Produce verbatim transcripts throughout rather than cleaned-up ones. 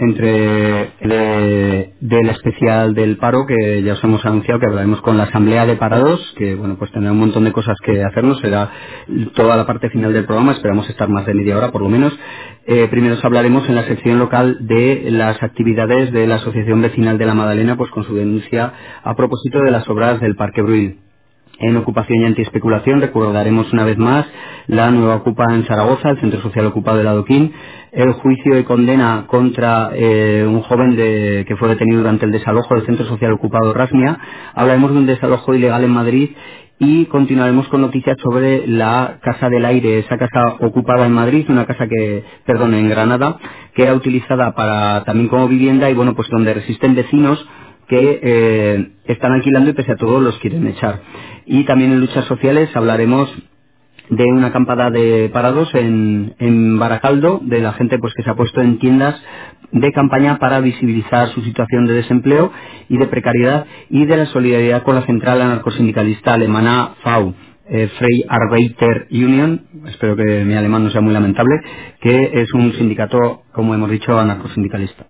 entre de, del especial del paro, que ya os hemos anunciado que hablaremos con la asamblea de parados, que bueno, pues tendrá un montón de cosas que hacernos, será toda la parte final del programa, esperamos estar más de media hora por lo menos. Eh, primero os hablaremos en la sección local de las actividades de la Asociación Vecinal de la Madalena, pues con su denuncia a propósito de las obras del Parque Bruil. En ocupación y antiespeculación recordaremos una vez más la nueva ocupa en Zaragoza, el centro social ocupado del Adoquín, el juicio de condena contra eh, un joven de, que fue detenido durante el desalojo del centro social ocupado Rasmia. Hablaremos de un desalojo ilegal en Madrid y continuaremos con noticias sobre la Casa del Aire, esa casa ocupada en Madrid, una casa que, perdón, en Granada, que era utilizada para también como vivienda y bueno, pues donde resisten vecinos que eh, están alquilando y pese a todo los quieren echar. Y también en luchas sociales hablaremos de una acampada de parados en, en Baracaldo, de la gente pues que se ha puesto en tiendas de campaña para visibilizar su situación de desempleo y de precariedad, y de la solidaridad con la central anarcosindicalista alemana F A U, eh, Freie Arbeiter Union, espero que mi alemán no sea muy lamentable, que es un sindicato, como hemos dicho, anarcosindicalista.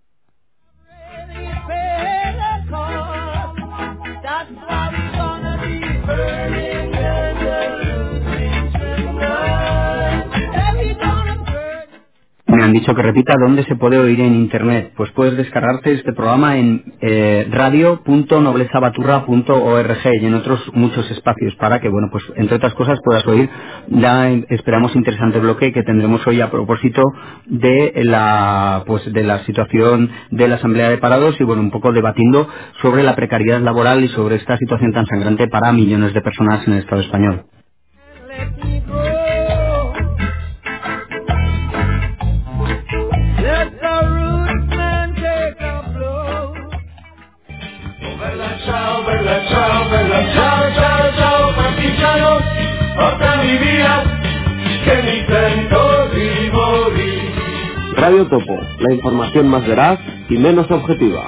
Me han dicho que repita dónde se puede oír en internet. Pues puedes descargarte este programa en eh, radio punto noblezabaturra punto org y en otros muchos espacios para que, bueno, pues entre otras cosas puedas oír la, esperamos, interesante bloque que tendremos hoy a propósito de la, pues de la situación de la Asamblea de Parados y, bueno, un poco debatiendo sobre la precariedad laboral y sobre esta situación tan sangrante para millones de personas en el Estado español. Chao, bella, chao, bella, chao, chao, chao, partigianos, otra mi vida, que mi intento de morir. Radio Topo, la información más veraz y menos objetiva.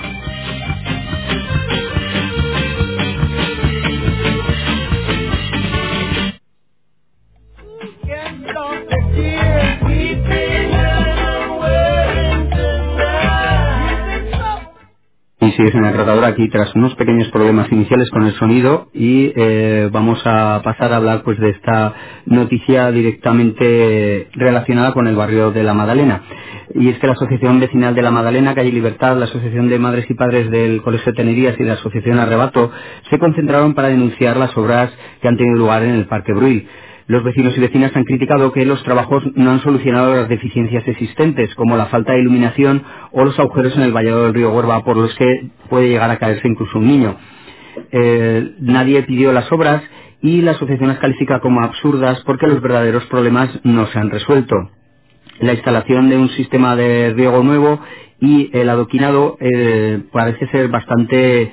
Y sigues en el tratador aquí tras unos pequeños problemas iniciales con el sonido y eh, vamos a pasar a hablar pues de esta noticia directamente relacionada con el barrio de la Madalena. Y es que la Asociación Vecinal de la Madalena, Calle Libertad, la Asociación de Madres y Padres del Colegio de Tenerías y la Asociación Arrebato se concentraron para denunciar las obras que han tenido lugar en el Parque Bruil. Los vecinos y vecinas han criticado que los trabajos no han solucionado las deficiencias existentes, como la falta de iluminación o los agujeros en el vallado del río Huerva, por los que puede llegar a caerse incluso un niño. Eh, nadie pidió las obras y la asociación las califica como absurdas porque los verdaderos problemas no se han resuelto. La instalación de un sistema de riego nuevo y el adoquinado eh, parece ser bastante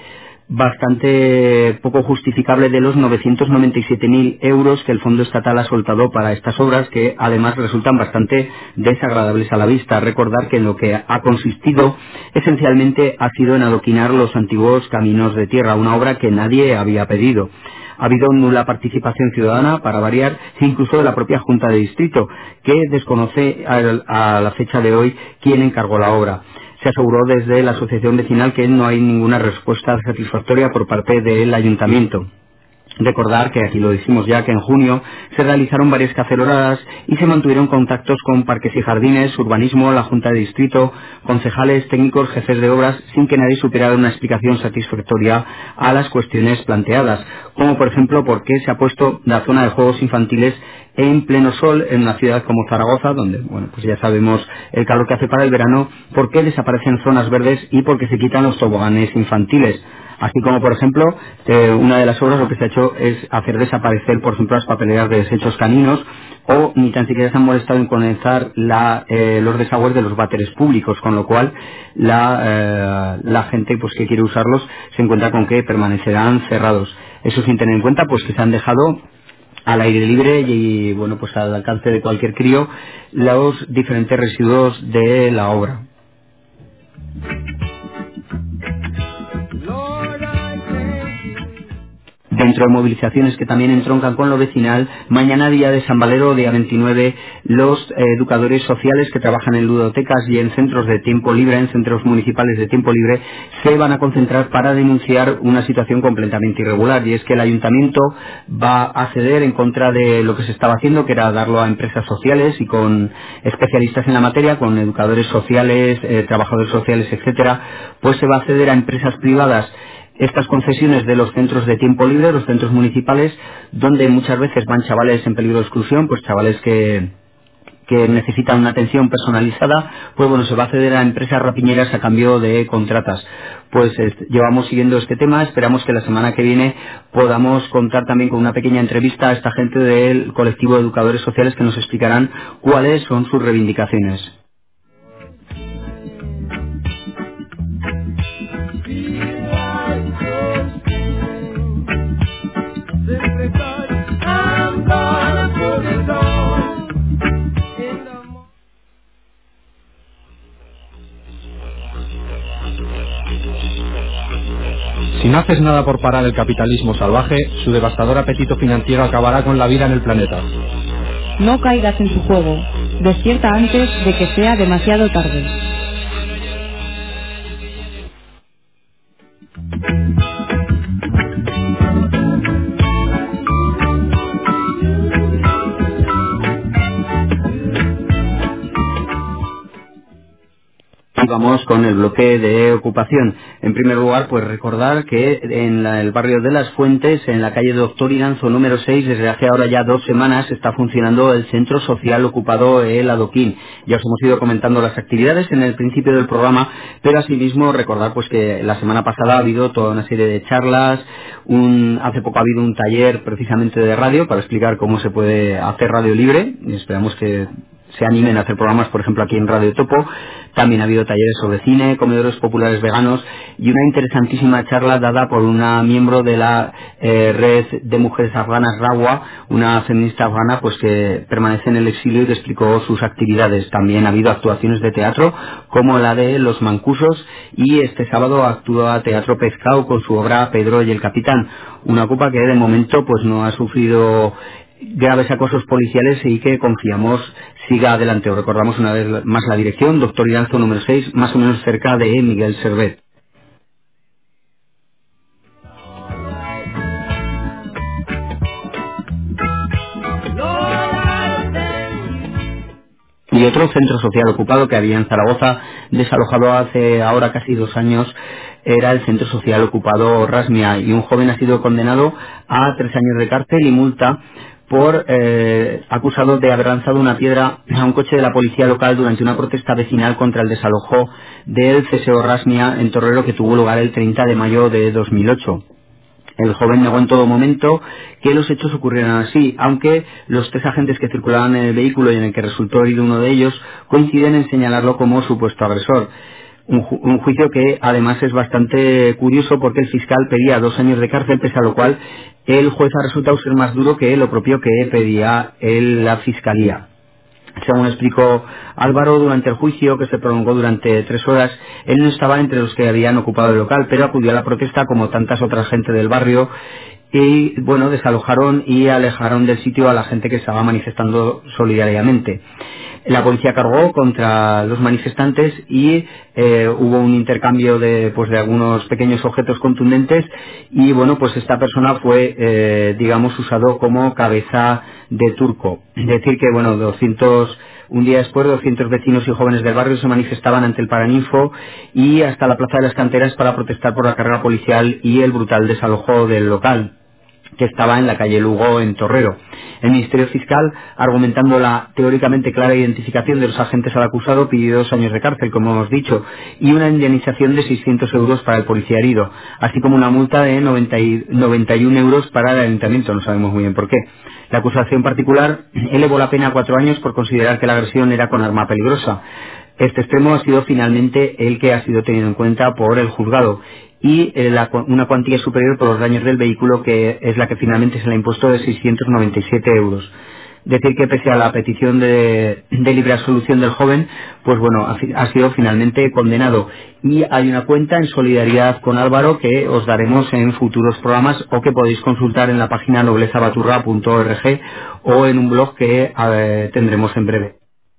bastante poco justificable de los novecientos noventa y siete mil euros que el Fondo Estatal ha soltado para estas obras, que además resultan bastante desagradables a la vista. Recordar que en lo que ha consistido esencialmente ha sido en adoquinar los antiguos caminos de tierra, una obra que nadie había pedido. Ha habido nula participación ciudadana, para variar, incluso de la propia Junta de Distrito, que desconoce a la fecha de hoy quién encargó la obra. Se aseguró desde la asociación vecinal que no hay ninguna respuesta satisfactoria por parte del ayuntamiento. Recordar que aquí lo decimos ya, que en junio se realizaron varias caceroladas y se mantuvieron contactos con Parques y Jardines, Urbanismo, la Junta de Distrito, concejales, técnicos, jefes de obras, sin que nadie supiera dar una explicación satisfactoria a las cuestiones planteadas, como por ejemplo por qué se ha puesto la zona de juegos infantiles en pleno sol en una ciudad como Zaragoza, donde, bueno, pues ya sabemos el calor que hace para el verano, por qué desaparecen zonas verdes y por qué se quitan los toboganes infantiles. Así como, por ejemplo, eh, una de las obras lo que se ha hecho es hacer desaparecer, por ejemplo, las papeleras de desechos caninos, o ni tan siquiera se han molestado en conectar la, eh, los desagües de los váteres públicos, con lo cual la, eh, la gente pues que quiere usarlos se encuentra con que permanecerán cerrados. Eso sin tener en cuenta pues que se han dejado al aire libre y, bueno, pues al alcance de cualquier crío los diferentes residuos de la obra. Dentro de movilizaciones que también entroncan con lo vecinal, mañana día de San Valero, día veintinueve, los eh, educadores sociales que trabajan en ludotecas y en centros de tiempo libre, en centros municipales de tiempo libre, se van a concentrar para denunciar una situación completamente irregular, y es que el ayuntamiento va a ceder en contra de lo que se estaba haciendo, que era darlo a empresas sociales y con especialistas en la materia, con educadores sociales, eh, trabajadores sociales, etcétera, pues se va a ceder a empresas privadas estas concesiones de los centros de tiempo libre, los centros municipales, donde muchas veces van chavales en peligro de exclusión, pues chavales que, que necesitan una atención personalizada, pues bueno, se va a ceder a empresas rapiñeras a cambio de contratas. Pues eh, llevamos siguiendo este tema, esperamos que la semana que viene podamos contar también con una pequeña entrevista a esta gente del colectivo de educadores sociales que nos explicarán cuáles son sus reivindicaciones. Si no haces nada por parar el capitalismo salvaje, su devastador apetito financiero acabará con la vida en el planeta. No caigas en su juego. Despierta antes de que sea demasiado tarde. Y vamos con el bloque de ocupación. En primer lugar, pues recordar que en la, el barrio de Las Fuentes, en la calle Doctor Iranzo número seis, desde hace ahora ya dos semanas está funcionando el centro social ocupado El Adoquín. Ya os hemos ido comentando las actividades en el principio del programa, pero asimismo recordar pues que la semana pasada ha habido toda una serie de charlas, un, hace poco ha habido un taller precisamente de radio para explicar cómo se puede hacer radio libre, y esperamos que se animen a hacer programas, por ejemplo, aquí en Radio Topo. También ha habido talleres sobre cine, comedores populares veganos y una interesantísima charla dada por una miembro de la eh, red de mujeres afganas Rawa, una feminista afgana pues que permanece en el exilio y que explicó sus actividades. También ha habido actuaciones de teatro como la de Los Mancusos, y este sábado actúa Teatro Pescado con su obra Pedro y el Capitán, una copa que de momento pues no ha sufrido graves acosos policiales y que confiamos siga adelante. Os recordamos una vez más la dirección, Doctor Iranzo número seis, más o menos cerca de Miguel Servet. Y otro centro social ocupado que había en Zaragoza, desalojado hace ahora casi dos años, era el centro social ocupado Rasmia, y un joven ha sido condenado a tres años de cárcel y multa por eh, acusado de haber lanzado una piedra a un coche de la policía local durante una protesta vecinal contra el desalojo del C S O Rasmia en Torrero, que tuvo lugar el treinta de mayo de dos mil ocho. El joven negó en todo momento que los hechos ocurrieran así, aunque los tres agentes que circulaban en el vehículo y en el que resultó herido uno de ellos coinciden en señalarlo como supuesto agresor. Un, ju un juicio que además es bastante curioso, porque el fiscal pedía dos años de cárcel, pese a lo cual el juez ha resultado ser más duro que lo propio que pedía el, la fiscalía. Según explicó Álvaro durante el juicio, que se prolongó durante tres horas, él no estaba entre los que habían ocupado el local, pero acudió a la protesta como tantas otras gente del barrio y, bueno, desalojaron y alejaron del sitio a la gente que estaba manifestando solidariamente. La policía cargó contra los manifestantes y eh, hubo un intercambio de, pues, de algunos pequeños objetos contundentes, y bueno, pues esta persona fue, eh, digamos, usado como cabeza de turco. Es decir que, bueno, doscientos, un día después, doscientos vecinos y jóvenes del barrio se manifestaban ante el Paraninfo y hasta la Plaza de las Canteras para protestar por la carga policial y el brutal desalojo del local, que estaba en la calle Lugo, en Torrero. El Ministerio Fiscal, argumentando la teóricamente clara identificación de los agentes al acusado, pidió dos años de cárcel, como hemos dicho, y una indemnización de seiscientos euros para el policía herido, así como una multa de noventa y, noventa y un euros para el ayuntamiento, no sabemos muy bien por qué. La acusación particular elevó la pena a cuatro años por considerar que la agresión era con arma peligrosa. Este extremo ha sido finalmente el que ha sido tenido en cuenta por el juzgado, y eh, la, una cuantía superior por los daños del vehículo, que es la que finalmente se le ha impuesto, de seiscientos noventa y siete euros. Decir que pese a la petición de, de libre absolución del joven, pues bueno, ha, ha sido finalmente condenado. Y hay una cuenta en solidaridad con Álvaro que os daremos en futuros programas o que podéis consultar en la página noblezabaturra punto org o en un blog que eh, tendremos en breve.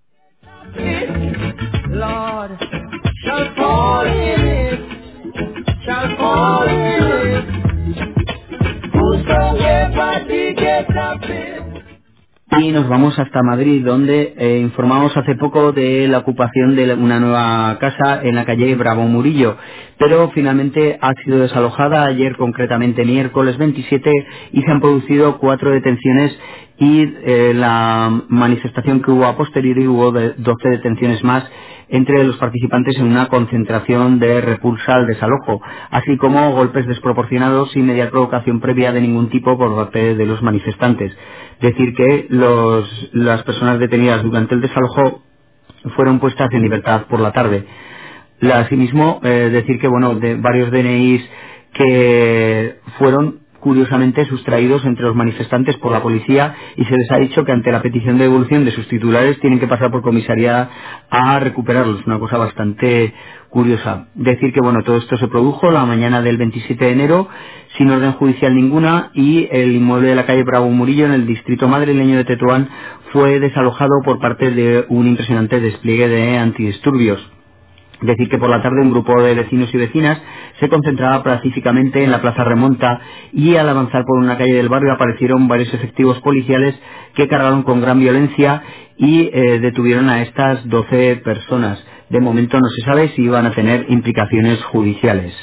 Y nos vamos hasta Madrid, donde eh, informamos hace poco de la ocupación de una nueva casa en la calle Bravo Murillo, pero finalmente ha sido desalojada ayer, concretamente miércoles veintisiete, y se han producido cuatro detenciones y eh, la manifestación que hubo a posteriori hubo de doce detenciones más entre los participantes en una concentración de repulsa al desalojo, así como golpes desproporcionados sin media provocación previa de ningún tipo por parte de los manifestantes. Decir que los, las personas detenidas durante el desalojo fueron puestas en libertad por la tarde. La, asimismo, eh, decir que bueno, de varios D N Is que fueron curiosamente sustraídos entre los manifestantes por la policía, y se les ha dicho que ante la petición de devolución de sus titulares tienen que pasar por comisaría a recuperarlos, una cosa bastante curiosa. Decir que bueno, todo esto se produjo la mañana del veintisiete de enero sin orden judicial ninguna, y el inmueble de la calle Bravo Murillo en el distrito madrileño de Tetuán fue desalojado por parte de un impresionante despliegue de antidisturbios. Decir que por la tarde un grupo de vecinos y vecinas se concentraba pacíficamente en la Plaza Remonta, y al avanzar por una calle del barrio aparecieron varios efectivos policiales que cargaron con gran violencia y eh, detuvieron a estas doce personas. De momento no se sabe si iban a tener implicaciones judiciales.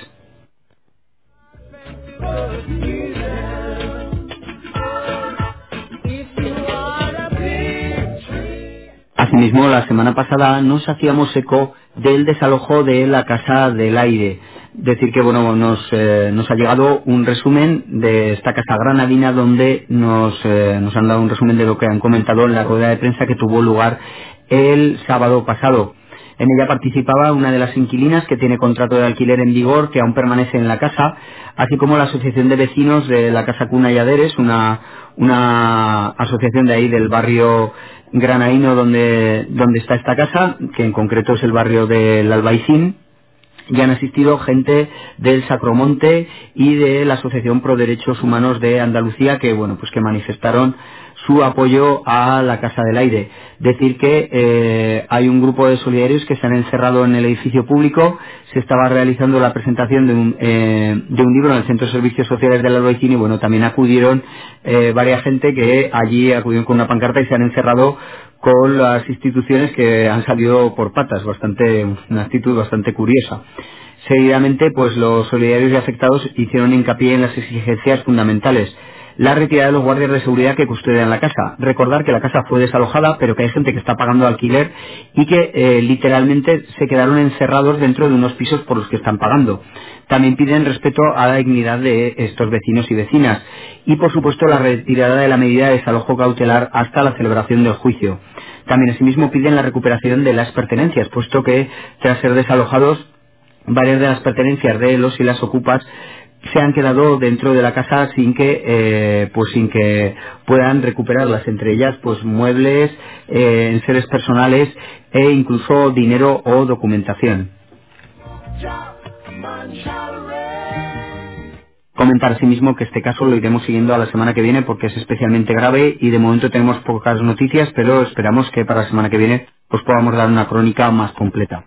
Asimismo, la semana pasada nos hacíamos eco del desalojo de la Casa del Aire. Decir que bueno, nos, eh, nos ha llegado un resumen de esta casa granadina, donde nos, eh, nos han dado un resumen de lo que han comentado en la rueda de prensa que tuvo lugar el sábado pasado. En ella participaba una de las inquilinas que tiene contrato de alquiler en vigor, que aún permanece en la casa, así como la Asociación de Vecinos de la Casa Cuna y Aderes, una, una asociación de ahí del barrio granaíno donde, donde está esta casa, que en concreto es el barrio del Albaicín. Y han asistido gente del Sacromonte y de la Asociación Pro Derechos Humanos de Andalucía, que bueno, pues que manifestaron su apoyo a la Casa del Aire. Decir que eh, hay un grupo de solidarios que se han encerrado en el edificio público. Se estaba realizando la presentación de un, eh, de un libro en el Centro de Servicios Sociales del Albaicín, y bueno, también acudieron eh, varias gente que allí acudieron con una pancarta y se han encerrado con las instituciones, que han salido por patas, bastante, una actitud bastante curiosa. Seguidamente, pues los solidarios y afectados hicieron hincapié en las exigencias fundamentales: la retirada de los guardias de seguridad que custodian la casa. Recordar que la casa fue desalojada, pero que hay gente que está pagando alquiler y que eh, literalmente se quedaron encerrados dentro de unos pisos por los que están pagando. También piden respeto a la dignidad de estos vecinos y vecinas, y por supuesto la retirada de la medida de desalojo cautelar hasta la celebración del juicio. También asimismo piden la recuperación de las pertenencias, puesto que tras ser desalojados, varias de las pertenencias de los y las ocupas se han quedado dentro de la casa sin que eh, pues sin que puedan recuperarlas, entre ellas pues muebles, eh, enseres personales e incluso dinero o documentación. Comentar asimismo que este caso lo iremos siguiendo a la semana que viene, porque es especialmente grave y de momento tenemos pocas noticias, pero esperamos que para la semana que viene os podamos dar una crónica más completa.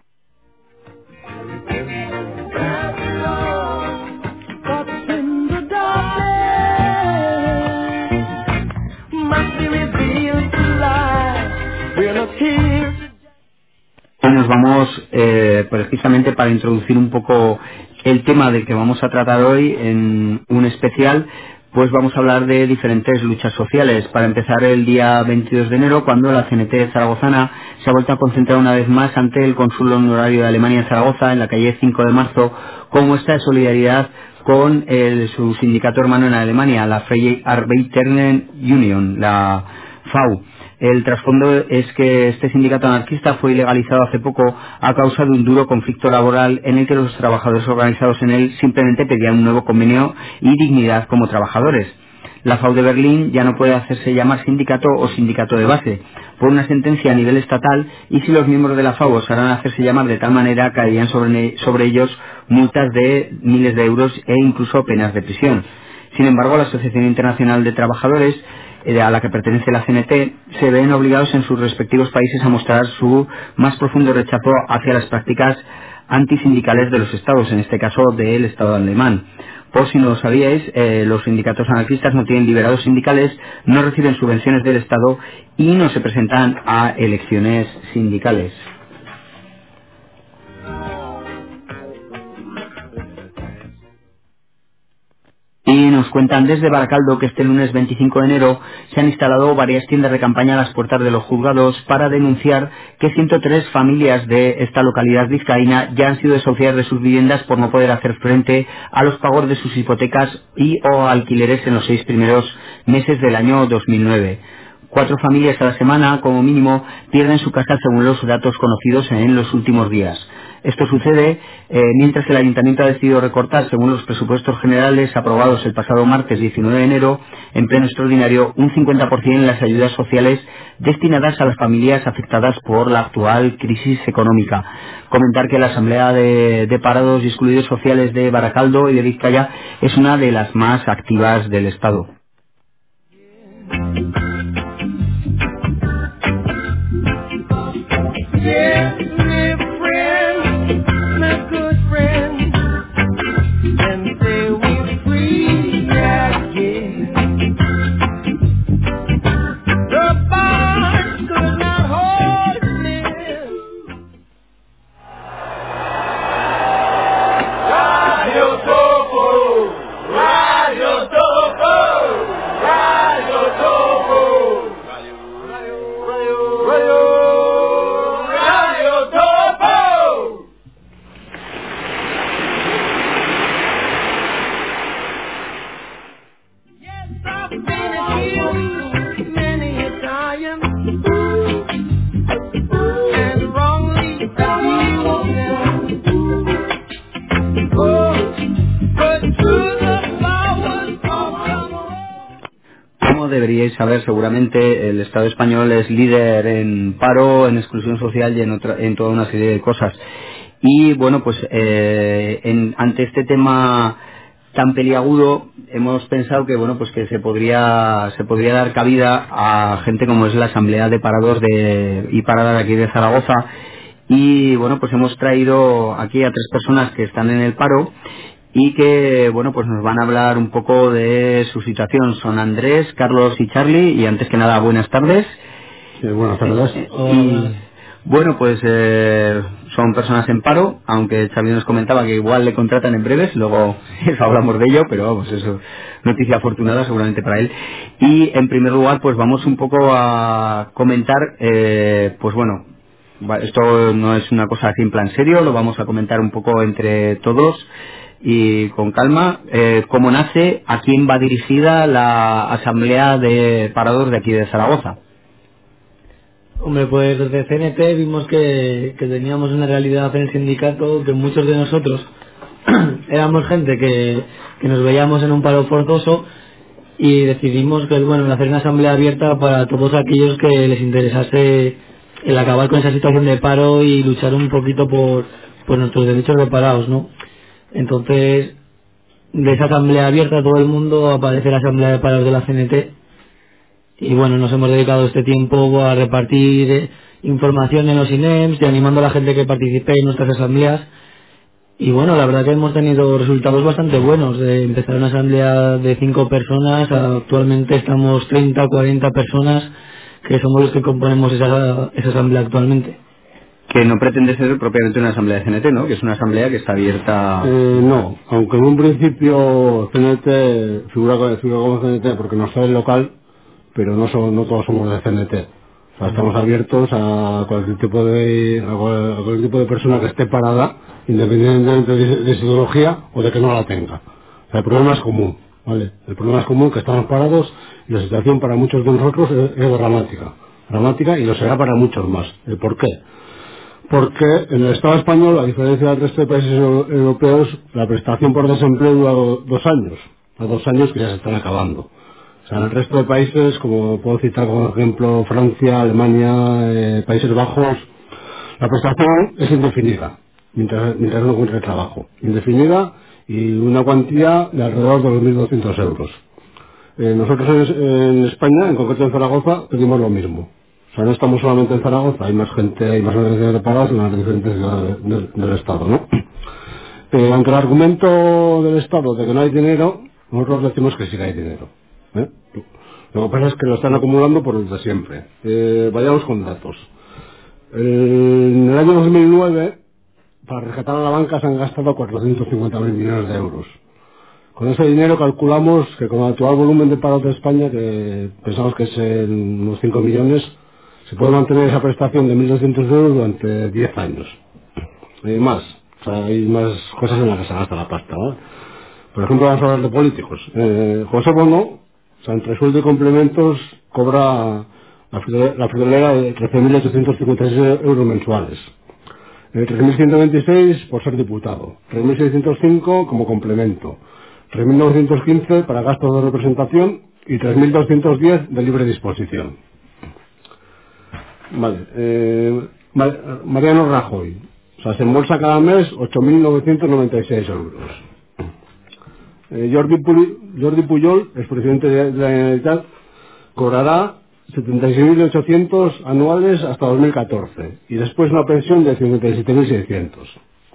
Hoy nos vamos eh, precisamente para introducir un poco el tema del que vamos a tratar hoy en un especial, pues vamos a hablar de diferentes luchas sociales. Para empezar, el día veintidós de enero, cuando la C N T zaragozana se ha vuelto a concentrar una vez más ante el cónsul honorario de Alemania en Zaragoza, en la calle cinco de marzo, con muestra de solidaridad con el, su sindicato hermano en Alemania, la Freie Arbeitern Union, la F A U. El trasfondo es que este sindicato anarquista fue ilegalizado hace poco a causa de un duro conflicto laboral en el que los trabajadores organizados en él simplemente pedían un nuevo convenio y dignidad como trabajadores. La F A U de Berlín ya no puede hacerse llamar sindicato o sindicato de base por una sentencia a nivel estatal, y si los miembros de la F A U osaran hacerse llamar de tal manera, caerían sobre, sobre ellos multas de miles de euros e incluso penas de prisión. Sin embargo, la Asociación Internacional de Trabajadores, eh, a la que pertenece la C N T, se ven obligados en sus respectivos países a mostrar su más profundo rechazo hacia las prácticas antisindicales de los estados, en este caso del estado alemán. Por si no lo sabíais, eh, los sindicatos anarquistas no tienen liberados sindicales, no reciben subvenciones del estado y no se presentan a elecciones sindicales. Y nos cuentan desde Baracaldo que este lunes veinticinco de enero se han instalado varias tiendas de campaña a las puertas de los juzgados para denunciar que ciento tres familias de esta localidad vizcaína ya han sido desahuciadas de sus viviendas por no poder hacer frente a los pagos de sus hipotecas y o alquileres en los seis primeros meses del año dos mil nueve. Cuatro familias a la semana, como mínimo, pierden su casa según los datos conocidos en los últimos días. Esto sucede eh, mientras el Ayuntamiento ha decidido recortar, según los presupuestos generales aprobados el pasado martes diecinueve de enero, en pleno extraordinario, un cincuenta por ciento en las ayudas sociales destinadas a las familias afectadas por la actual crisis económica. Comentar que la Asamblea de, de Parados y Excluidos Sociales de Baracaldo y de Vizcaya es una de las más activas del Estado. Yeah, my friend, my good friend, and say we're free again. The bars could not hold me. Radio Topo, Radio Topo, Radio Topo, Radio, Radio, Radio. Como deberíais saber, seguramente el Estado español es líder en paro, en exclusión social y en, otra, en toda una serie de cosas. Y bueno, pues eh, en, ante este tema tan peliagudo hemos pensado que bueno, pues que se podría se podría dar cabida a gente como es la Asamblea de Parados de, y Paradas de aquí de Zaragoza. Y bueno, pues hemos traído aquí a tres personas que están en el paro y que, bueno, pues nos van a hablar un poco de su situación. Son Andrés, Carlos y Charlie, y antes que nada, buenas tardes. Sí, buenas tardes. Eh, y, bueno, pues eh, son personas en paro, aunque Charlie nos comentaba que igual le contratan en breves, luego eso hablamos de ello, pero vamos, eso noticia afortunada seguramente para él. Y en primer lugar, pues vamos un poco a comentar, eh, pues bueno, esto no es una cosa así en plan serio, lo vamos a comentar un poco entre todos y con calma, eh, cómo nace, a quién va dirigida la Asamblea de Parados de aquí de Zaragoza. Hombre, pues desde C N T vimos que, que teníamos una realidad en el sindicato, que muchos de nosotros éramos gente que, que nos veíamos en un paro forzoso, y decidimos que bueno, hacer una asamblea abierta para todos aquellos que les interesase el acabar con esa situación de paro y luchar un poquito por, por nuestros derechos de parados, ¿no? Entonces, de esa asamblea abierta todo el mundo aparece la Asamblea de Parados de la C N T, y bueno, nos hemos dedicado este tiempo a repartir eh, información en los I N E M S y animando a la gente que participe en nuestras asambleas. Y bueno, la verdad que hemos tenido resultados bastante buenos. De empezar una asamblea de cinco personas, actualmente estamos treinta, cuarenta personas que somos los que componemos esa, esa asamblea actualmente. Que no pretende ser propiamente una asamblea de C N T, ¿no? Que es una asamblea que está abierta... Eh, no, aunque en un principio C N T figura, figura como C N T porque no soy el local, pero no, son, no todos somos de C N T. O sea, estamos abiertos a cualquier tipo de a cualquier tipo de persona que esté parada, independientemente de, de su ideología o de que no la tenga. O sea, el problema es común, ¿vale? El problema es común, que estamos parados, y la situación para muchos de nosotros es, es dramática. Dramática, y lo será para muchos más. ¿El por qué? Porque en el Estado español, a diferencia del resto de países europeos, la prestación por desempleo dura do, dos años. A dos años que ya se están acabando. sea, en el resto de países, como puedo citar como ejemplo Francia, Alemania, eh, Países Bajos, la prestación es indefinida, mientras, mientras no encuentre trabajo. Indefinida y una cuantía de alrededor de los mil doscientos euros. Eh, nosotros en, en España, en concreto en Zaragoza, pedimos lo mismo. O sea, no estamos solamente en Zaragoza, hay más gente, hay más organizaciones de parados en las diferentes ciudades del, del Estado, ¿no? Eh, aunque el argumento del Estado de que no hay dinero, nosotros decimos que sí que hay dinero. ¿eh? Lo que pasa es que lo están acumulando por desde siempre. Eh, vayamos con datos. En el año dos mil nueve, para rescatar a la banca se han gastado cuatrocientos cincuenta mil millones de euros. Con ese dinero calculamos que con el actual volumen de paro de España, que pensamos que es en unos cinco millones, se puede mantener esa prestación de mil doscientos euros durante diez años. Y más. O sea, hay más cosas en las que se gasta la pasta, ¿no? Por ejemplo, vamos a hablar de políticos. Eh, José Bono, o sea, entre sueldo y complementos, cobra la, fri- la friolera de trece mil ochocientos cincuenta y seis euros mensuales. Eh, tres mil ciento veintiséis por ser diputado. tres mil seiscientos cinco como complemento. tres mil novecientos quince para gastos de representación y tres mil doscientos diez de libre disposición. Vale. Eh, Mar- Mariano Rajoy. O sea, se embolsa cada mes ocho mil novecientos noventa y seis euros. Eh, Jordi, Puli, Jordi Puyol, expresidente de la Generalitat, cobrará setenta y seis mil ochocientos anuales hasta dos mil catorce y después una pensión de cincuenta y siete mil seiscientos.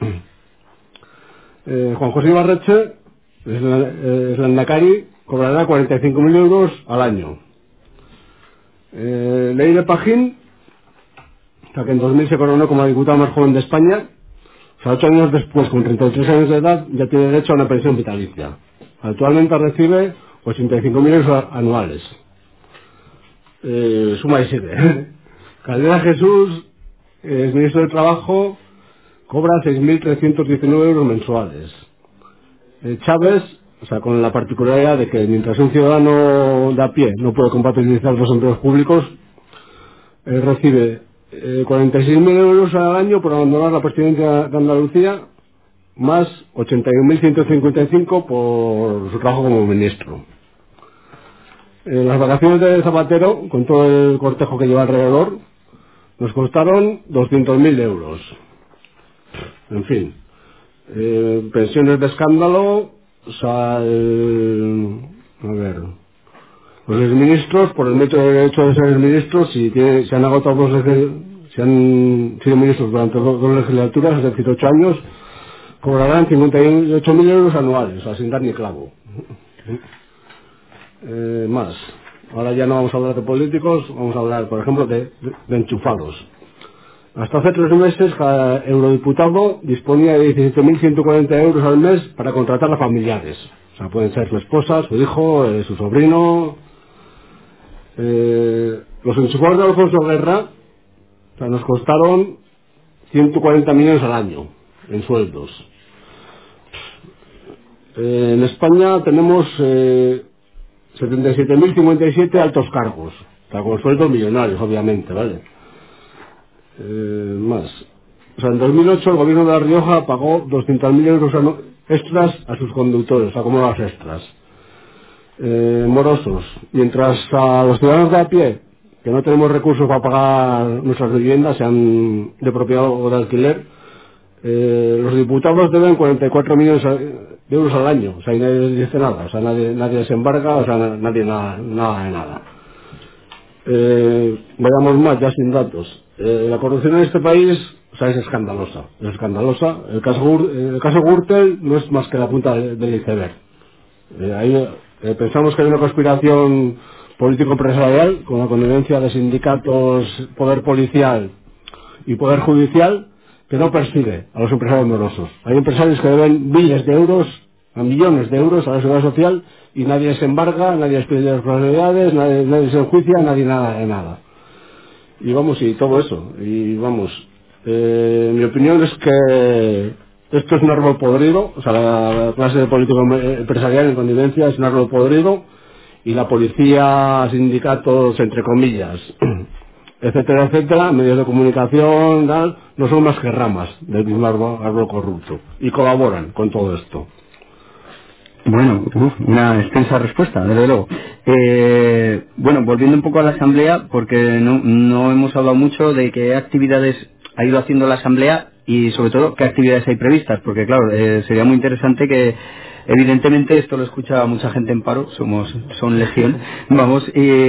Eh, Juan José Ibarretxe, es la, eh, es la Endacari, cobrará cuarenta y cinco mil euros al año. Eh, Leire Pajín, o sea, que en dos mil se coronó como la diputada más joven de España, o sea, ocho años después, con treinta y tres años de edad, ya tiene derecho a una pensión vitalicia. Actualmente recibe ochenta y cinco mil euros anuales. Eh, suma y siete. Caldera Jesús, es ministro de Trabajo, cobra seis mil trescientos diecinueve euros mensuales. Eh, Chávez, o sea, con la particularidad de que mientras un ciudadano de a pie no puede compatibilizar los empleos públicos, eh, recibe eh, cuarenta y seis mil euros al año por abandonar la presidencia de Andalucía, más ochenta y un mil ciento cincuenta y cinco por su trabajo como ministro. Eh, las vacaciones de Zapatero, con todo el cortejo que lleva alrededor, nos costaron doscientos mil euros. En fin, eh, pensiones de escándalo, o sea, el, a ver, los exministros, por el método de hecho de ser exministros, si, tiene, si han agotado dos, si han sido ministros durante dos, dos legislaturas, es decir, ocho años, cobrarán cincuenta y ocho mil euros anuales, o sea, sin dar ni clavo. Eh, más. Ahora ya no vamos a hablar de políticos, vamos a hablar, por ejemplo, de, de, de enchufados. Hasta hace tres meses, cada eurodiputado disponía de diecisiete mil ciento cuarenta euros al mes para contratar a familiares. O sea, pueden ser su esposa, su hijo, eh, su sobrino. Eh, los enchufados de Alfonso Guerra, o sea, nos costaron ciento cuarenta millones al año en sueldos. Eh, en España tenemos eh, setenta y siete mil cincuenta y siete altos cargos, o sea, con sueldos millonarios, obviamente, ¿vale? Eh, más. O sea, en dos mil ocho el gobierno de La Rioja pagó doscientos mil euros extras a sus conductores, o sea, como las extras. Eh, morosos. Mientras a los ciudadanos de a pie, que no tenemos recursos para pagar nuestras viviendas, sean de propiedad o de alquiler, eh, los diputados deben cuarenta y cuatro millones de euros al año, o sea, y nadie les dice nada, o sea, nadie, nadie se embarga, o sea, nadie nada, nada de nada. Eh, vayamos más, ya sin datos. Eh, la corrupción en este país, o sea, es escandalosa, es escandalosa. El caso, Gur- el caso Gürtel no es más que la punta de- del iceberg. Eh, ahí, eh, pensamos que hay una conspiración político-empresarial con la connivencia de sindicatos, poder policial y poder judicial que no persigue a los empresarios morosos. Hay empresarios que deben miles de euros, a millones de euros a la seguridad social y nadie se embarga, nadie les pide responsabilidades, nadie, nadie se enjuicia, nadie nada de nada. Y vamos, y todo eso. Y vamos, eh, mi opinión es que esto es un árbol podrido, o sea, la clase de político empresarial en connivencia es un árbol podrido y la policía, sindicatos, entre comillas, etcétera, etcétera, medios de comunicación, tal, no son más que ramas del mismo árbol, árbol corrupto y colaboran con todo esto. Bueno, uf, una extensa respuesta, desde luego. Eh, bueno, volviendo un poco a la asamblea, porque no, no hemos hablado mucho de qué actividades ha ido haciendo la asamblea y sobre todo qué actividades hay previstas, porque claro, eh, sería muy interesante que evidentemente esto lo escucha mucha gente en paro, somos son legión, vamos,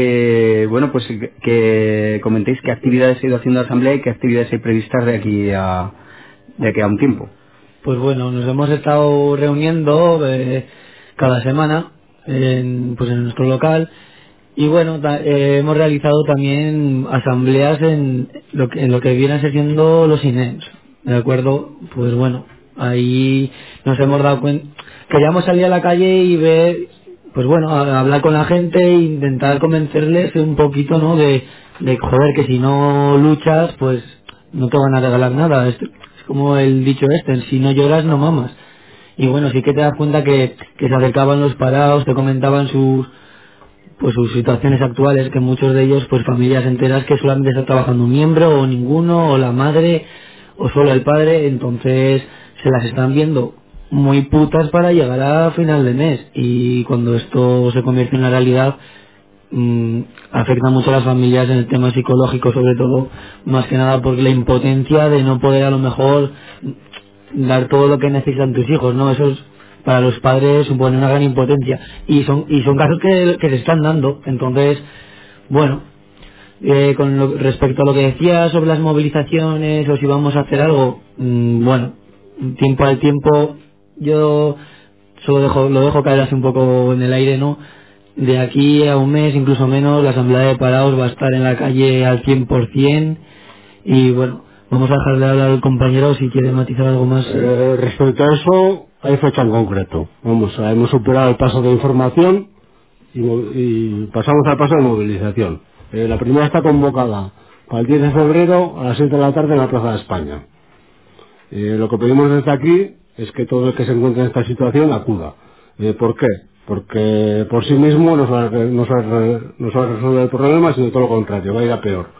y bueno, pues que, que comentéis qué actividades ha ido haciendo la asamblea y qué actividades hay previstas de aquí a de aquí a un tiempo. Pues bueno, nos hemos estado reuniendo eh, cada semana en, pues en nuestro local y bueno, ta- eh, hemos realizado también asambleas en lo que, en lo que viene siendo los I N E Ms, ¿de acuerdo? Pues bueno, ahí nos hemos dado cuenta, queríamos salir a la calle y ver, pues bueno, a- hablar con la gente e intentar convencerles un poquito, ¿no? De, de joder, que si no luchas, pues no te van a regalar nada. Es, es como el dicho este, si no lloras no mamas. Y bueno, sí que te das cuenta que, que se acercaban los parados, te comentaban sus pues sus situaciones actuales, que muchos de ellos, pues familias enteras que solamente está trabajando un miembro o ninguno, o la madre, o solo el padre, entonces se las están viendo muy putas para llegar a final de mes. Y cuando esto se convierte en una realidad, mmm, afecta mucho a las familias en el tema psicológico, sobre todo, más que nada por la impotencia de no poder a lo mejor dar todo lo que necesitan tus hijos, ¿no? Eso es, para los padres supone una gran impotencia y son y son casos que, que se están dando. Entonces, bueno, eh, con lo, respecto a lo que decía sobre las movilizaciones o si vamos a hacer algo, mmm, bueno, tiempo al tiempo, yo solo dejo, lo dejo caer así un poco en el aire, ¿no? De aquí a un mes, incluso menos, la asamblea de parados va a estar en la calle al cien por ciento y bueno, vamos a dejar de hablar al compañero si quiere matizar algo más. Eh, respecto a eso, hay fecha en concreto. Vamos, hemos superado el paso de información y, mo- y pasamos al paso de movilización. Eh, la primera está convocada para el diez de febrero a las siete de la tarde en la Plaza de España. Eh, lo que pedimos desde aquí es que todo el que se encuentre en esta situación acuda. Eh, ¿Por qué? Porque por sí mismo no se va a, no se va a re- no se va a resolver el problema, sino todo lo contrario, va a ir a peor.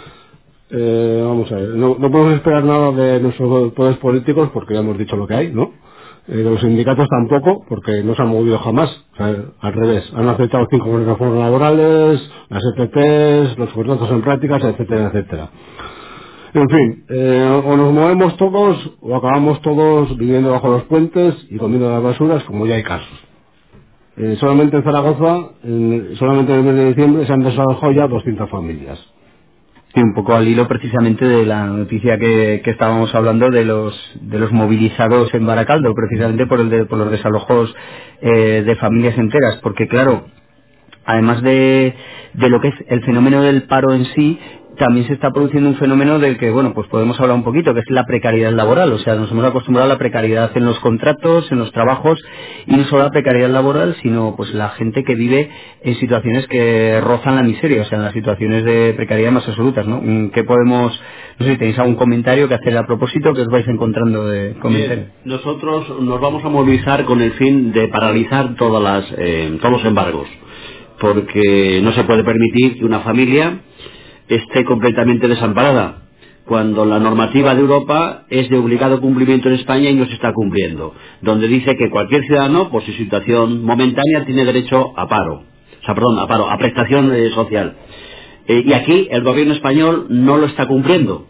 Eh, vamos a ver, no, no podemos esperar nada de nuestros poderes políticos porque ya hemos dicho lo que hay, ¿no? Eh, de los sindicatos tampoco, porque no se han movido jamás. O sea, al revés, han aceptado cinco reformas laborales, las E T Ps, los contratos en prácticas, etcétera, etcétera. En fin, eh, o nos movemos todos o acabamos todos viviendo bajo los puentes y comiendo las basuras, como ya hay casos. Eh, solamente en Zaragoza, en, solamente en el mes de diciembre, se han desalojado ya doscientas familias. Sí, un poco al hilo precisamente de la noticia que, que estábamos hablando de los de los movilizados en Baracaldo, precisamente por el de, por los desalojos eh, de familias enteras, porque claro, además de, de lo que es el fenómeno del paro en sí, también se está produciendo un fenómeno del que, bueno, pues podemos hablar un poquito, que es la precariedad laboral. O sea, nos hemos acostumbrado a la precariedad en los contratos, en los trabajos, y no solo la precariedad laboral, sino pues la gente que vive en situaciones que rozan la miseria, o sea, en las situaciones de precariedad más absolutas, ¿no? ¿Qué podemos, no sé si tenéis algún comentario que hacer a propósito que os vais encontrando de comentario? Bien, nosotros nos vamos a movilizar con el fin de paralizar todas las, eh, todos los embargos, porque no se puede permitir que una familia esté completamente desamparada cuando la normativa de Europa es de obligado cumplimiento en España y no se está cumpliendo, donde dice que cualquier ciudadano por su situación momentánea tiene derecho a paro, o sea, perdón, a paro, a prestación eh, social, eh, y aquí el gobierno español no lo está cumpliendo.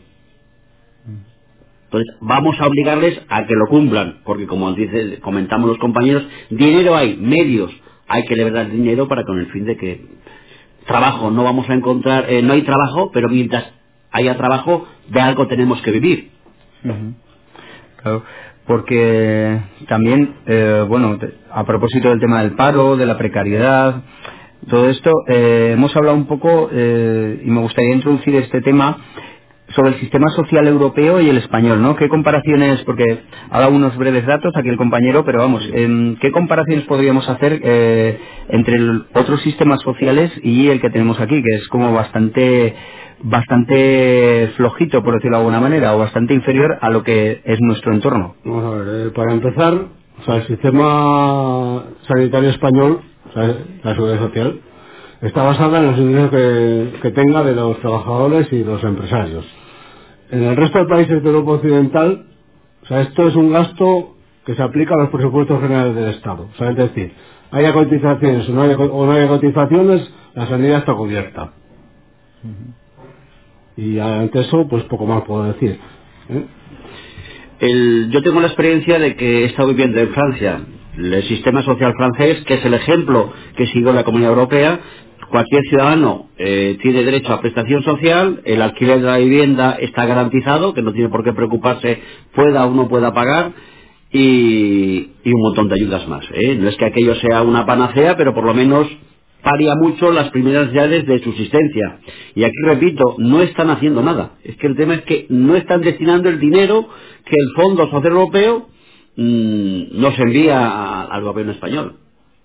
Entonces vamos a obligarles a que lo cumplan, porque como dice, comentamos los compañeros, dinero hay, medios, hay que liberar dinero para con el fin de que trabajo no vamos a encontrar, eh, no hay trabajo, pero mientras haya trabajo de algo tenemos que vivir. Uh-huh. Claro, porque también, eh, bueno, a propósito del tema del paro, de la precariedad, todo esto, eh, hemos hablado un poco eh, y me gustaría introducir este tema sobre el sistema social europeo y el español, ¿no? ¿Qué comparaciones, porque ha dado unos breves datos aquí el compañero, pero vamos, eh, ¿qué comparaciones podríamos hacer eh, entre el, otros sistemas sociales y el que tenemos aquí, que es como bastante bastante flojito, por decirlo de alguna manera, o bastante inferior a lo que es nuestro entorno? Vamos a ver, eh, para empezar, o sea, el sistema sanitario español, o sea, la seguridad social, está basada en los ingresos que, que tenga de los trabajadores y los empresarios. En el resto de países de Europa Occidental, o sea, esto es un gasto que se aplica a los presupuestos generales del Estado. O sea, es decir, haya cotizaciones o no haya, o no haya cotizaciones, la sanidad está cubierta. Uh-huh. Y ante eso, pues poco más puedo decir. ¿eh? El, yo tengo la experiencia de que he estado viviendo en Francia. El sistema social francés, que es el ejemplo que siguió la Comunidad Europea, cualquier ciudadano eh, tiene derecho a prestación social, el alquiler de la vivienda está garantizado, que no tiene por qué preocuparse, pueda o no pueda pagar, y, y un montón de ayudas más. ¿eh? No es que aquello sea una panacea, pero por lo menos paria mucho las primeras necesidades de subsistencia. Y aquí repito, no están haciendo nada. Es que el tema es que no están destinando el dinero que el Fondo Social Europeo mmm, nos envía al gobierno español.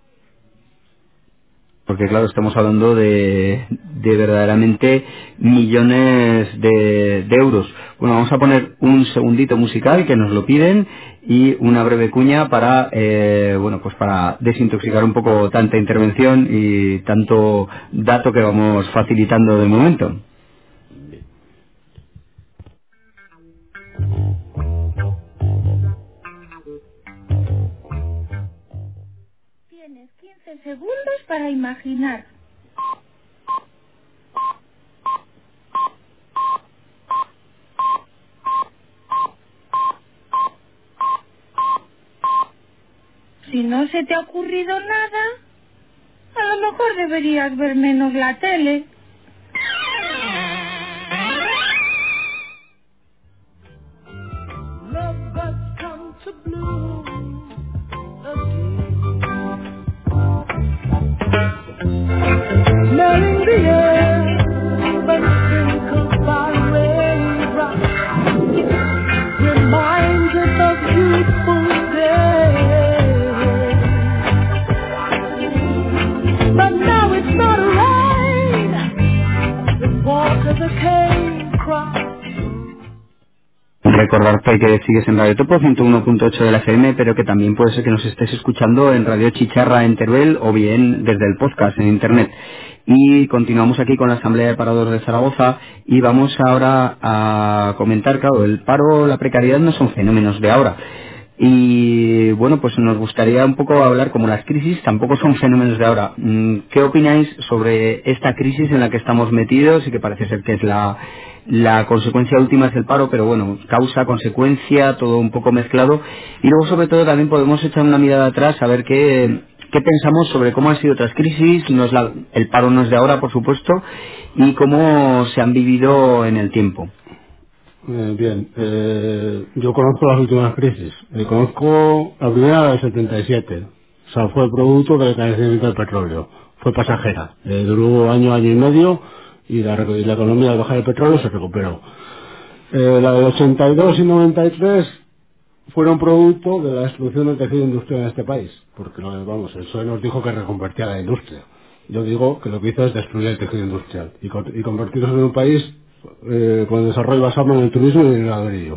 Porque claro, estamos hablando de, de verdaderamente millones de, de euros. Bueno, vamos a poner un segundito musical que nos lo piden y una breve cuña para, eh, bueno, pues para desintoxicar un poco tanta intervención y tanto dato que vamos facilitando de momento. Segundos para imaginar. Si no se te ha ocurrido nada, a lo mejor deberías ver menos la tele. Smelling the air, but sprinkled by raindrops, reminds us of beautiful days. But now it's not rain, it's water that came across. Recordarte que sigues en Radio Topo ciento uno punto ocho de la F M, pero que también puede ser que nos estés escuchando en Radio Chicharra en Teruel o bien desde el podcast en internet. Y continuamos aquí con la Asamblea de Paradores de Zaragoza y vamos ahora a comentar, claro, el paro, la precariedad no son fenómenos de ahora. Y bueno, pues nos gustaría un poco hablar, como las crisis tampoco son fenómenos de ahora. ¿Qué opináis sobre esta crisis en la que estamos metidos y que parece ser que es la, la consecuencia última es el paro, pero bueno, causa, consecuencia, todo un poco mezclado? Y luego sobre todo también podemos echar una mirada atrás a ver qué... ¿Qué pensamos sobre cómo han sido otras crisis? No es la, el paro no es de ahora, por supuesto, y cómo se han vivido en el tiempo. Eh, bien, eh, yo conozco las últimas crisis. Eh, conozco la primera del setenta y siete. O sea, fue producto del encarecimiento del petróleo. Fue pasajera. Eh, duró año, año y medio y la, y la economía al bajar el petróleo se recuperó. Eh, la del ochenta y dos y noventa y tres fueron producto de la destrucción del tejido industrial en este país, porque vamos, el P S O E nos dijo que reconvertía la industria. Yo digo que lo que hizo es destruir el tejido industrial y, y convertirnos en un país eh, con el desarrollo basado en el turismo y en el ladrillo.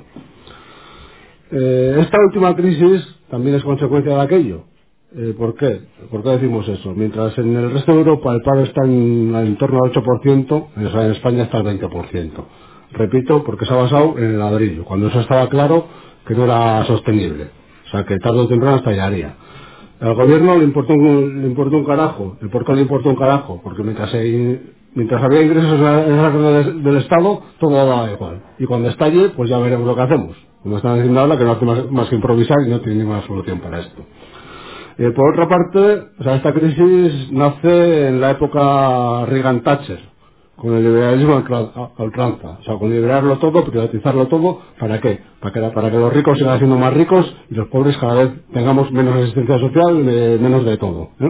Eh, esta última crisis también es consecuencia de aquello. Eh, ¿Por qué? ¿Por qué decimos eso? Mientras en el resto de Europa el paro está en, en torno al ocho por ciento, en España está al veinte por ciento. Repito, porque se ha basado en el ladrillo, cuando eso estaba claro que no era sostenible, o sea que tarde o temprano estallaría. Al gobierno le importó un, le importó un carajo. ¿Y por qué le importó un carajo? Porque mientras, hay, mientras había ingresos en la del, del Estado, todo daba igual. Y cuando estalle, pues ya veremos lo que hacemos. Como están diciendo ahora, que no hace más, más que improvisar y no tiene ninguna solución para esto. Eh, por otra parte, o sea, esta crisis nace en la época Reagan-Thatcher, con el liberalismo a ultranza, o sea, con liberarlo todo, privatizarlo todo, ¿para qué? Para que, para que los ricos sigan siendo más ricos y los pobres cada vez tengamos menos asistencia social, eh, menos de todo, ¿eh?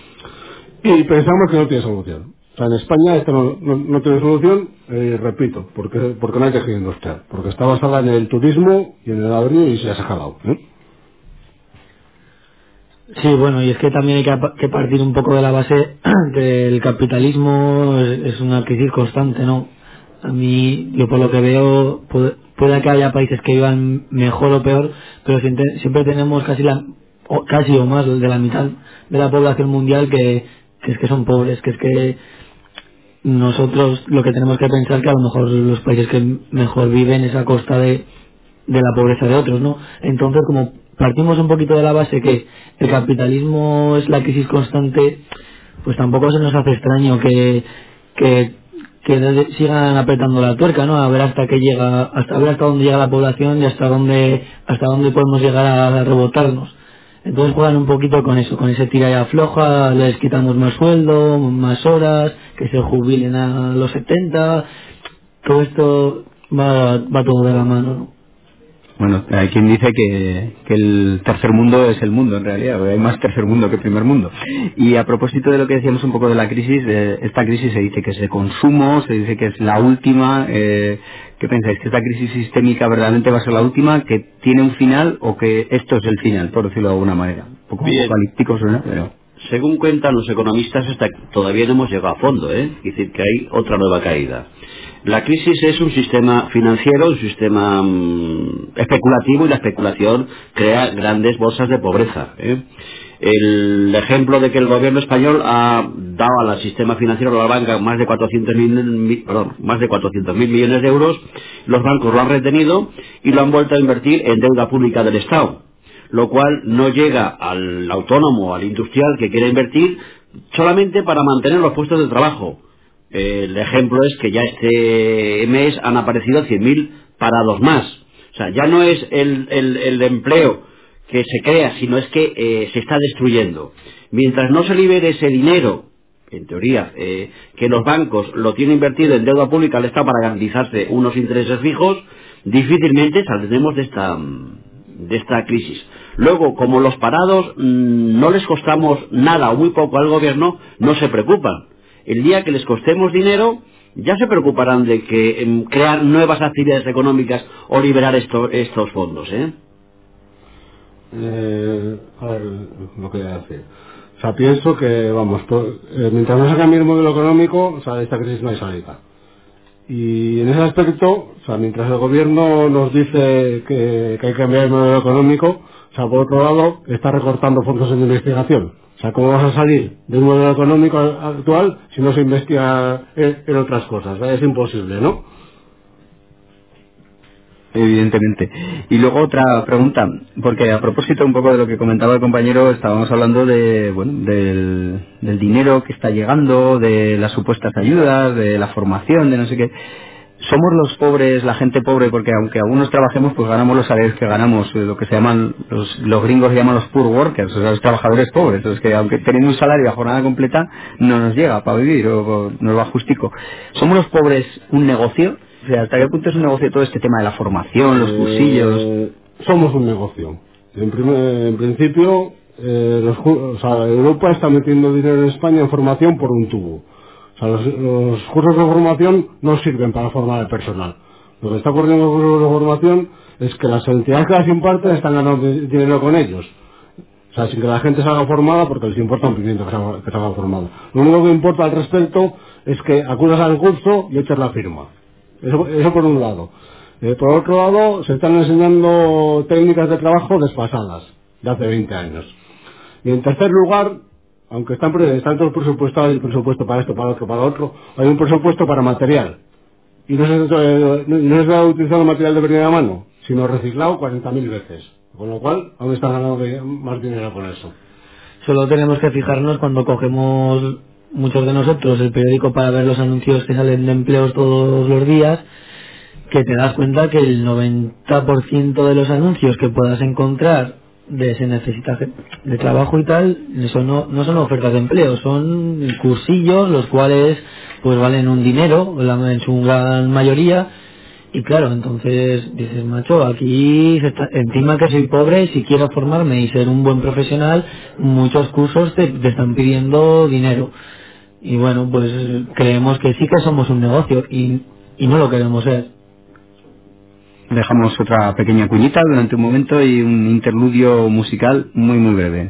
Y pensamos que no tiene solución. O sea, en España esto no, no, no tiene solución, eh, repito, porque, porque no hay tejido industrial, porque está basada en el turismo y en el ladrillo y se ha jalado, ¿eh? Sí, bueno, y es que también hay que, que partir un poco de la base que el capitalismo es, es una crisis constante, ¿no? A mí, yo por lo que veo, puede, puede que haya países que vivan mejor o peor, pero siempre, siempre tenemos casi la o casi o más de la mitad de la población mundial que, que es que son pobres, que es que nosotros lo que tenemos que pensar que a lo mejor los países que mejor viven es a costa de, de la pobreza de otros, ¿no? Entonces, como partimos un poquito de la base que el capitalismo es la crisis constante, pues tampoco se nos hace extraño que que, que sigan apretando la tuerca, ¿no? A ver hasta qué llega, hasta ver hasta dónde llega la población y hasta dónde hasta dónde podemos llegar a rebotarnos. Entonces juegan un poquito con eso, con ese tira y afloja, les quitamos más sueldo, más horas, que se jubilen a los setenta, todo esto va, va todo de la mano, ¿no? Bueno, hay quien dice que, que el tercer mundo es el mundo en realidad, porque hay más tercer mundo que primer mundo. Y a propósito de lo que decíamos un poco de la crisis, eh, esta crisis se dice que es de consumo, se dice que es la última. Eh, ¿Qué pensáis? ¿Que esta crisis sistémica verdaderamente va a ser la última, que tiene un final o que esto es el final, por decirlo de alguna manera? Un poco Bien. apocalíptico suena, pero... Según cuentan los economistas, hasta todavía no hemos llegado a fondo, ¿eh? Es decir, que hay otra nueva caída. La crisis es un sistema financiero, un sistema mmm, especulativo, y la especulación crea grandes bolsas de pobreza, ¿eh? El ejemplo de que el gobierno español ha dado al sistema financiero de la banca más de cuatrocientos mil, perdón, más de cuatrocientos mil millones de euros, los bancos lo han retenido y lo han vuelto a invertir en deuda pública del Estado, lo cual no llega al autónomo, al industrial que quiere invertir, solamente para mantener los puestos de trabajo. El ejemplo es que ya este mes han aparecido cien mil parados más. O sea, ya no es el, el, el empleo que se crea, sino es que eh, se está destruyendo. Mientras no se libere ese dinero, en teoría, eh, que los bancos lo tienen invertido en deuda pública al Estado para garantizarse unos intereses fijos, difícilmente saldremos de esta, de esta crisis. Luego, como los parados mmm, no les costamos nada o muy poco al gobierno, no se preocupan. El día que les costemos dinero, ya se preocuparán de que eh, crear nuevas actividades económicas o liberar esto, estos fondos, ¿eh? Eh, a ver, lo que voy a decir. O sea, pienso que, vamos, por, eh, mientras no se cambie el modelo económico, o sea, de esta crisis no hay salida. Y en ese aspecto, o sea, mientras el gobierno nos dice que, que hay que cambiar el modelo económico, o sea, por otro lado, está recortando fondos en investigación. O sea, ¿cómo vas a salir de un modelo económico actual si no se investiga en, en otras cosas? Es imposible, ¿no? Evidentemente. Y luego otra pregunta, porque a propósito un poco de lo que comentaba el compañero, estábamos hablando de, bueno, del, del dinero que está llegando, de las supuestas ayudas, de la formación, de no sé qué. Somos los pobres, la gente pobre, porque aunque algunos trabajemos, pues ganamos los salarios que ganamos, lo que se llaman, los, los gringos llaman los poor workers, o sea, los trabajadores pobres. Entonces, que aunque teniendo un salario a jornada completa, no nos llega para vivir, o, o nos va justico. ¿Somos los pobres un negocio? O sea, ¿hasta qué punto es un negocio todo este tema de la formación, los cursillos? Eh, somos un negocio. En, primer, en principio, eh, los, o sea, Europa está metiendo dinero en España en formación por un tubo. O sea, los, los cursos de formación no sirven para formar el personal. Lo que está ocurriendo con los cursos de formación es que las entidades que las imparten están ganando dinero con ellos. O sea, sin que la gente salga formada, porque les importa un pimiento que salga, que salga formada. Lo único que importa al respecto es que acudas al curso y eches la firma. Eso, eso por un lado. Eh, por otro lado, se están enseñando técnicas de trabajo desfasadas, de hace veinte años. Y en tercer lugar, aunque están, están todos presupuestados, hay presupuesto para esto, para otro, para otro, hay un presupuesto para material. Y no se, eh, no, no se está utilizando material de primera mano, sino reciclado cuarenta mil veces. Con lo cual, aún están ganando más dinero con eso. Solo tenemos que fijarnos cuando cogemos muchos de nosotros el periódico para ver los anuncios que salen de empleos todos los días, que te das cuenta que el noventa por ciento de los anuncios que puedas encontrar de se necesita de trabajo y tal, eso no, no son ofertas de empleo, son cursillos los cuales pues valen un dinero en su gran mayoría. Y claro, entonces dices, macho, aquí se está, encima que soy pobre, si quiero formarme y ser un buen profesional, muchos cursos te, te están pidiendo dinero. Y bueno, pues creemos que sí que somos un negocio y, y no lo queremos ser. Dejamos otra pequeña cuñita durante un momento y un interludio musical muy muy breve.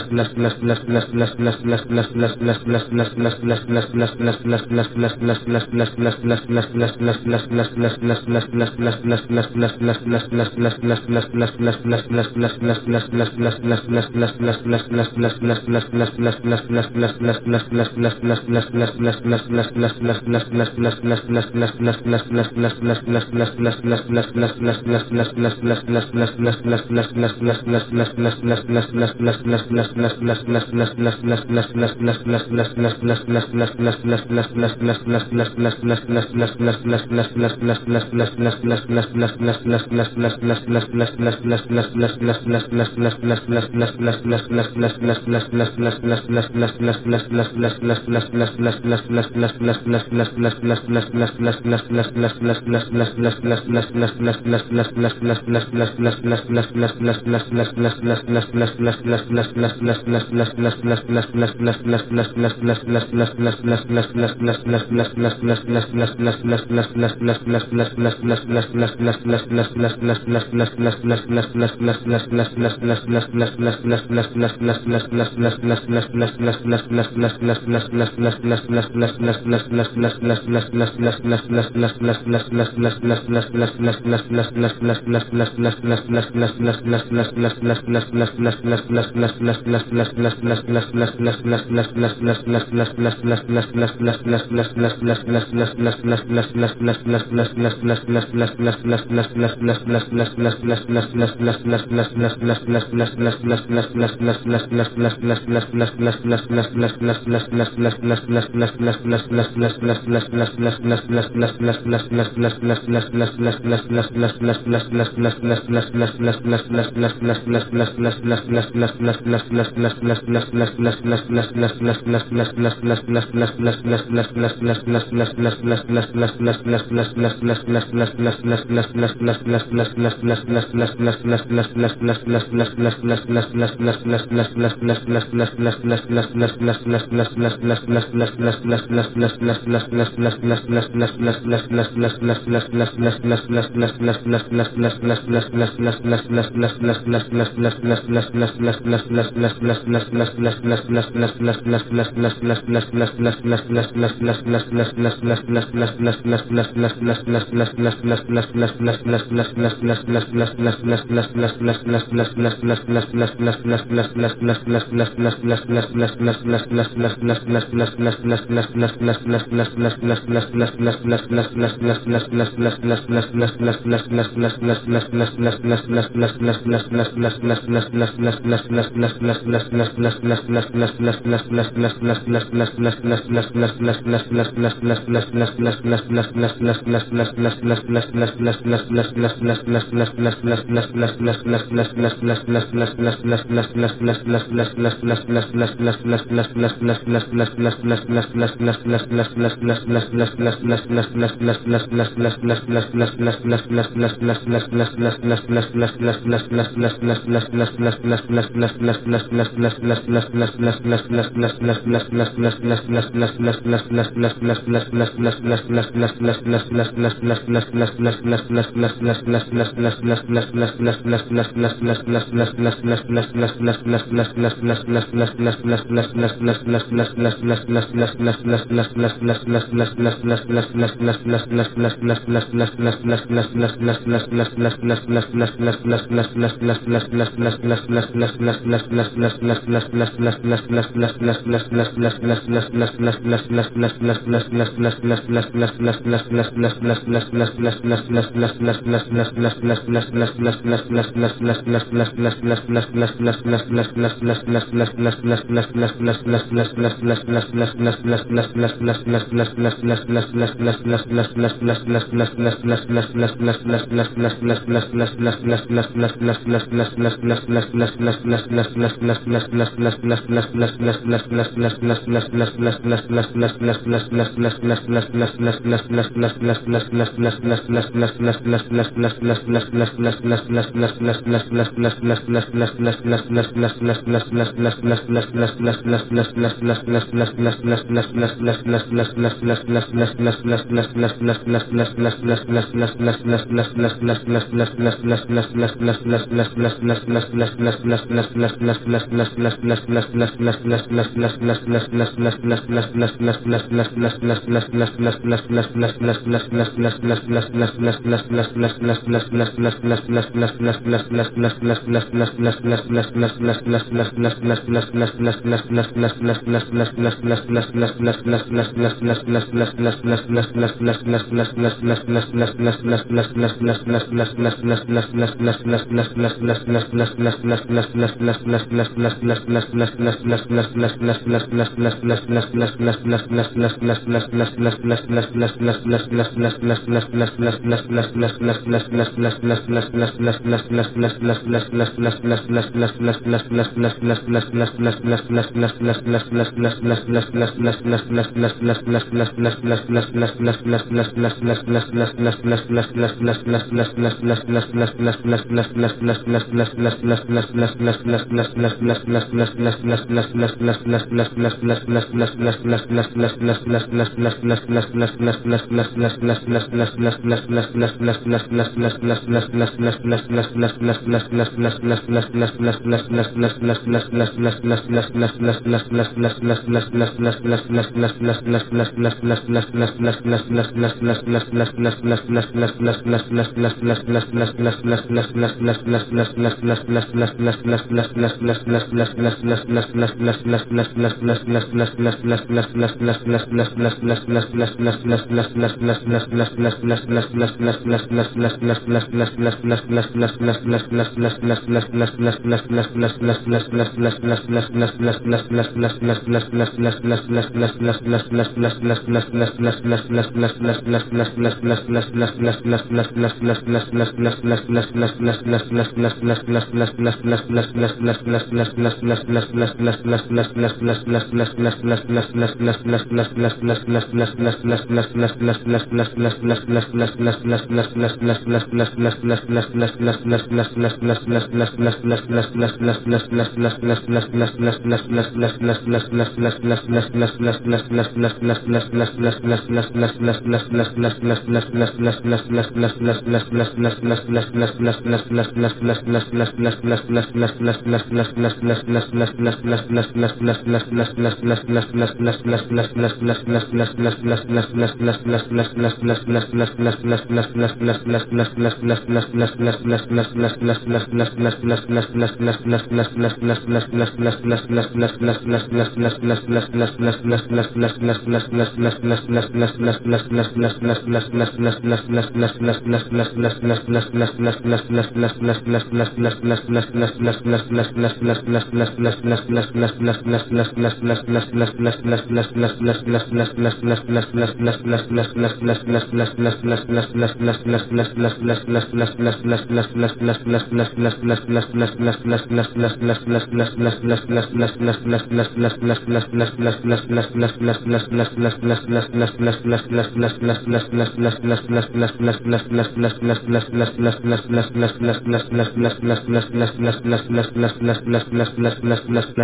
las